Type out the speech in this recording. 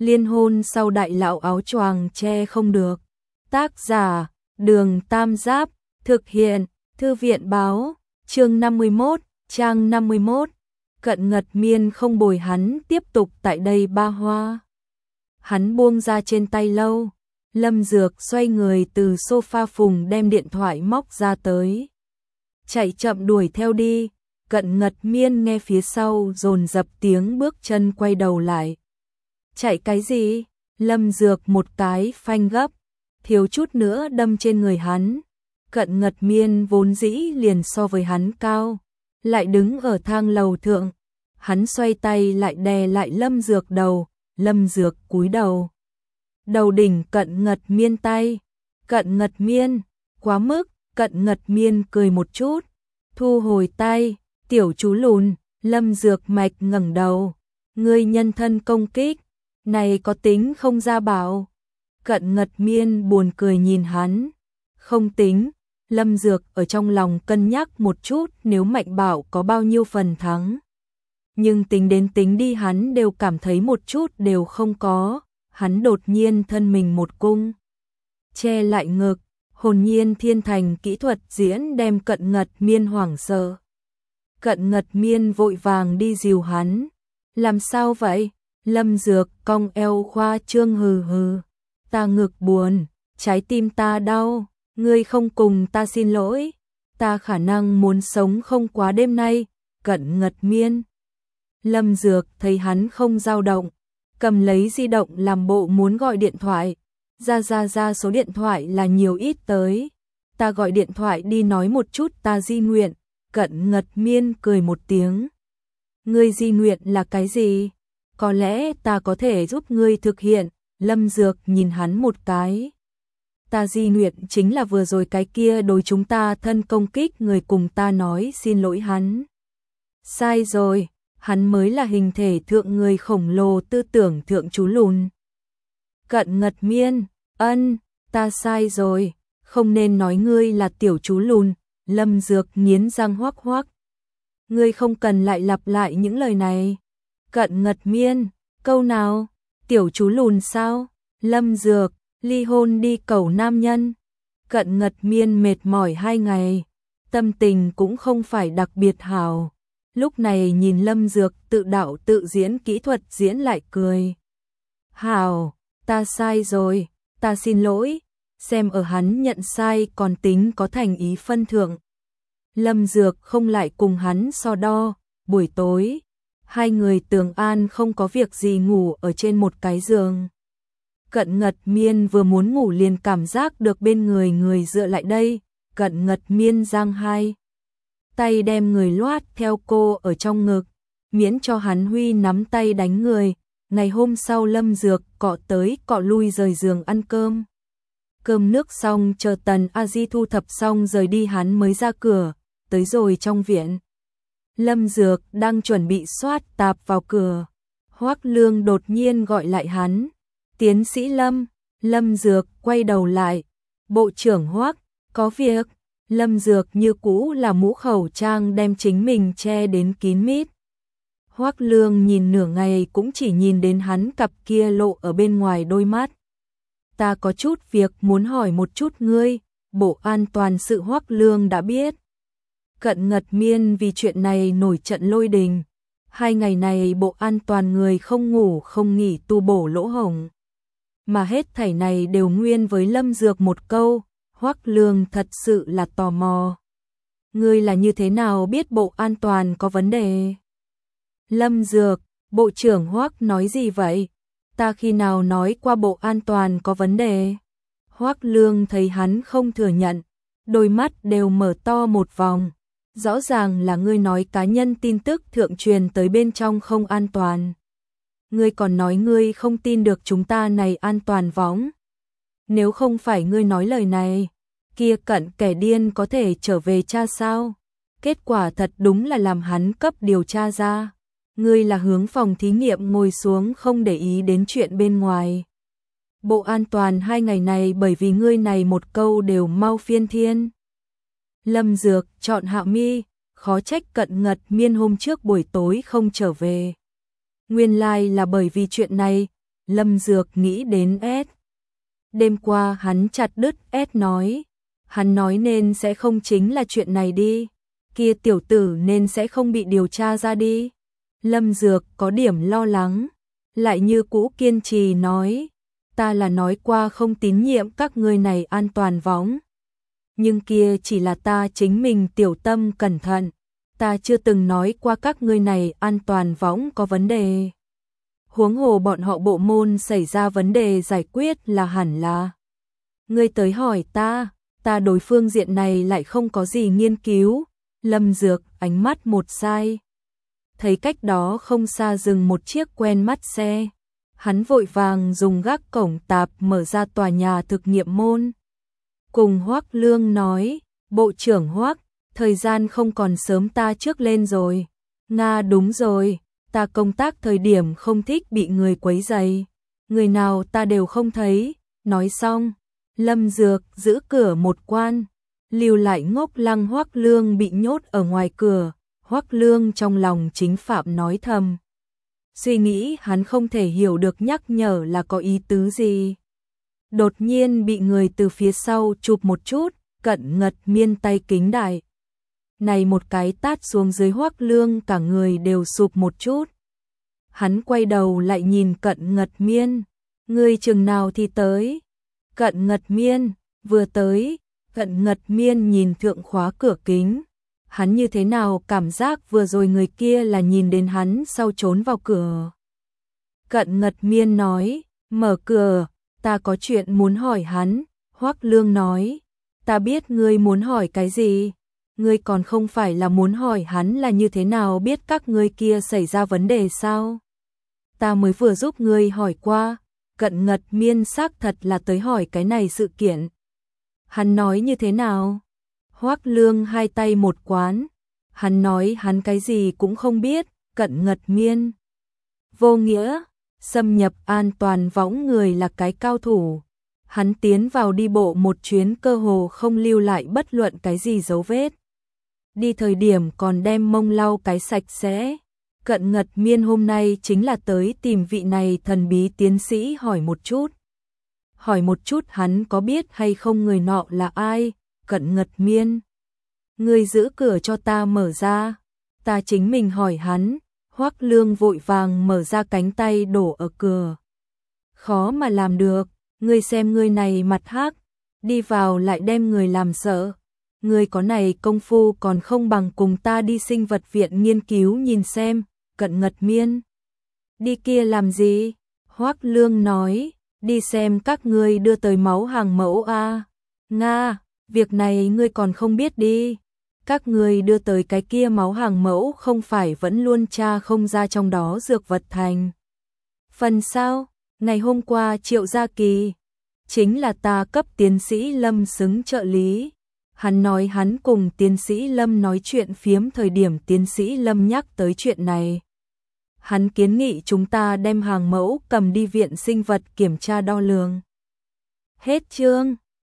Liên hôn sau đại lão áo choàng che không được. Tác giả, Đường Tam Giáp, thực hiện, Thư viện báo, chương 51, trang 51. Cận Ngật Miên không bồi hắn tiếp tục tại đây ba hoa. Hắn buông ra trên tay lâu. Lâm Dược xoay người từ sofa phùng đem điện thoại móc ra tới. Chạy chậm đuổi theo đi. Cận Ngật Miên nghe phía sau dồn dập tiếng bước chân quay đầu lại. Chạy cái gì? Lâm Dược một cái phanh gấp, thiếu chút nữa đâm trên người hắn. Cận Ngật Miên vốn dĩ liền so với hắn cao, lại đứng ở thang lầu thượng. Hắn xoay tay lại đè lại Lâm Dược đầu, Lâm Dược cúi đầu. Đầu đỉnh Cận Ngật Miên tay. Cận Ngật Miên, quá mức. Cận Ngật Miên cười một chút, thu hồi tay. Tiểu chú lùn. Lâm Dược mạch ngẩng đầu. Ngươi nhân thân công kích, này có tính không ra bảo? Cận Ngật Miên buồn cười nhìn hắn. Không tính. Lâm Dược ở trong lòng cân nhắc một chút nếu Mạnh Bảo có bao nhiêu phần thắng. Nhưng tính đến tính đi hắn đều cảm thấy một chút đều không có. Hắn đột nhiên thân mình một cung, che lại ngực, hồn nhiên thiên thành kỹ thuật diễn đem Cận Ngật Miên hoảng sợ. Cận Ngật Miên vội vàng đi dìu hắn. Làm sao vậy? Lâm Dược cong eo khoa trương hừ hừ. Ta ngực buồn, trái tim ta đau, ngươi không cùng ta xin lỗi. Ta khả năng muốn sống không quá đêm nay. Cận Ngật Miên. Lâm Dược thấy hắn không dao động, cầm lấy di động làm bộ muốn gọi điện thoại. Ra số điện thoại là nhiều ít tới. Ta gọi điện thoại đi nói một chút ta di nguyện. Cận Ngật Miên cười một tiếng. Ngươi di nguyện là cái gì? Có lẽ ta có thể giúp ngươi thực hiện. Lâm Dược nhìn hắn một cái. Ta di nguyện chính là vừa rồi cái kia đối chúng ta thân công kích người cùng ta nói xin lỗi hắn. Sai rồi, hắn mới là hình thể thượng người khổng lồ tư tưởng thượng chú lùn. Cận Ngật Miên, ta sai rồi, không nên nói ngươi là tiểu chú lùn. Lâm Dược nghiến răng hoắc hoắc. Ngươi không cần lại lặp lại những lời này. Cận Ngật Miên, câu nào? Tiểu chú lùn sao? Lâm Dược, ly hôn đi cầu nam nhân. Cận Ngật Miên mệt mỏi 2 ngày, tâm tình cũng không phải đặc biệt hảo. Lúc này nhìn Lâm Dược tự đạo tự diễn kỹ thuật diễn lại cười. Hảo, ta sai rồi, ta xin lỗi. Xem ở hắn nhận sai còn tính có thành ý phân thượng. Lâm Dược không lại cùng hắn so đo. Buổi tối, hai người Tường An không có việc gì ngủ ở trên một cái giường. Cận Ngật Miên vừa muốn ngủ liền cảm giác được bên người dựa lại đây. Cận Ngật Miên giang hai tay đem người loát theo cô ở trong ngực, miễn cho hắn huy nắm tay đánh người. Ngày hôm sau Lâm Dược cọ tới cọ lui rời giường ăn cơm. Cơm nước xong chờ Tần A Di thu thập xong rời đi hắn mới ra cửa. Tới rồi trong viện, Lâm Dược đang chuẩn bị soát tạp vào cửa. Hoắc Lương đột nhiên gọi lại hắn. Tiến sĩ Lâm. Lâm Dược quay đầu lại. Bộ trưởng Hoắc, có việc. Lâm Dược như cũ là mũ khẩu trang đem chính mình che đến kín mít. Hoắc Lương nhìn nửa ngày cũng chỉ nhìn đến hắn cặp kia lộ ở bên ngoài đôi mắt. Ta có chút việc muốn hỏi một chút ngươi. Bộ an toàn sự Hoắc Lương đã biết. Cận Ngật Miên vì chuyện này nổi trận lôi đình. 2 ngày này bộ an toàn người không ngủ không nghỉ tu bổ lỗ hổng. Mà hết thảy này đều nguyên với Lâm Dược một câu. Hoắc Lương thật sự là tò mò. Ngươi là như thế nào biết bộ an toàn có vấn đề? Lâm Dược, Bộ trưởng Hoắc nói gì vậy? Ta khi nào nói qua bộ an toàn có vấn đề? Hoắc Lương thấy hắn không thừa nhận, đôi mắt đều mở to một vòng. Rõ ràng là ngươi nói cá nhân tin tức thượng truyền tới bên trong không an toàn. Ngươi còn nói ngươi không tin được chúng ta này an toàn võng. Nếu không phải ngươi nói lời này, kia Cận kẻ điên có thể trở về cha sao? Kết quả thật đúng là làm hắn cấp điều tra ra. Ngươi là hướng phòng thí nghiệm ngồi xuống không để ý đến chuyện bên ngoài. Bộ an toàn 2 ngày này bởi vì ngươi này một câu đều mau phiên thiên. Lâm Dược chọn hạ mi, khó trách Cận Ngật Miên hôm trước buổi tối không trở về. Nguyên lai là bởi vì chuyện này, Lâm Dược nghĩ đến S. Đêm qua hắn chặt đứt S nói. Hắn nói nên sẽ không chính là chuyện này đi. Kia tiểu tử nên sẽ không bị điều tra ra đi. Lâm Dược có điểm lo lắng. Lại như cũ kiên trì nói. Ta là nói qua không tín nhiệm các ngươi này an toàn võng. Nhưng kia chỉ là ta chính mình tiểu tâm cẩn thận. Ta chưa từng nói qua các ngươi này an toàn võng có vấn đề. Huống hồ bọn họ bộ môn xảy ra vấn đề giải quyết là hẳn là. Ngươi tới hỏi ta đối phương diện này lại không có gì nghiên cứu. Lâm Dược ánh mắt một sai. Thấy cách đó không xa dừng một chiếc quen mắt xe. Hắn vội vàng dùng gác cổng tạp mở ra tòa nhà thực nghiệm môn. Cùng Hoắc Lương nói, Bộ trưởng Hoắc, thời gian không còn sớm ta trước lên rồi. Nga đúng rồi, ta công tác thời điểm không thích bị người quấy rầy. Người nào ta đều không thấy. Nói xong, Lâm Dược giữ cửa một quan. Lưu lại Ngốc Lăng Hoắc Lương bị nhốt ở ngoài cửa. Hoắc Lương trong lòng chính phạm nói thầm. Suy nghĩ hắn không thể hiểu được nhắc nhở là có ý tứ gì. Đột nhiên bị người từ phía sau chụp một chút, Cận Ngật Miên tay kính đại. Này một cái tát xuống dưới Hoắc Lương cả người đều sụp một chút. Hắn quay đầu lại nhìn Cận Ngật Miên. Ngươi chừng nào thì tới? Cận Ngật Miên, vừa tới. Cận Ngật Miên nhìn thượng khóa cửa kính. Hắn như thế nào cảm giác vừa rồi người kia là nhìn đến hắn sau trốn vào cửa. Cận Ngật Miên nói, mở cửa, ta có chuyện muốn hỏi hắn. Hoắc Lương nói, ta biết ngươi muốn hỏi cái gì. Ngươi còn không phải là muốn hỏi hắn là như thế nào biết các ngươi kia xảy ra vấn đề sao? Ta mới vừa giúp ngươi hỏi qua. Cận Ngật Miên xác thật là tới hỏi cái này sự kiện. Hắn nói như thế nào? Hoắc Lương hai tay một quán. Hắn nói hắn cái gì cũng không biết. Cận Ngật Miên vô nghĩa, xâm nhập an toàn võng người là cái cao thủ. Hắn tiến vào đi bộ một chuyến cơ hồ không lưu lại bất luận cái gì dấu vết. Đi thời điểm còn đem mông lau cái sạch sẽ. Cận Ngật Miên hôm nay chính là tới tìm vị này thần bí tiến sĩ hỏi một chút. Hỏi một chút hắn có biết hay không người nọ là ai. Cận Ngật Miên, ngươi giữ cửa cho ta mở ra. Ta chính mình hỏi hắn. Hoắc Lương vội vàng mở ra cánh tay đổ ở cửa. Khó mà làm được. Ngươi xem ngươi này mặt hắc, đi vào lại đem người làm sợ. Ngươi có này công phu còn không bằng cùng ta đi sinh vật viện nghiên cứu nhìn xem. Cận Ngật Miên, đi kia làm gì? Hoắc Lương nói, đi xem các ngươi đưa tới máu hàng mẫu a. Nga, việc này ngươi còn không biết đi. Các ngươi đưa tới cái kia máu hàng mẫu không phải vẫn luôn tra không ra trong đó dược vật thành phần sao? Ngày hôm qua Triệu Gia Kỳ, chính là ta cấp tiến sĩ Lâm xứng trợ lý. Hắn nói hắn cùng tiến sĩ Lâm nói chuyện phiếm thời điểm tiến sĩ Lâm nhắc tới chuyện này. Hắn kiến nghị chúng ta đem hàng mẫu cầm đi viện sinh vật kiểm tra đo lường. Hết chương.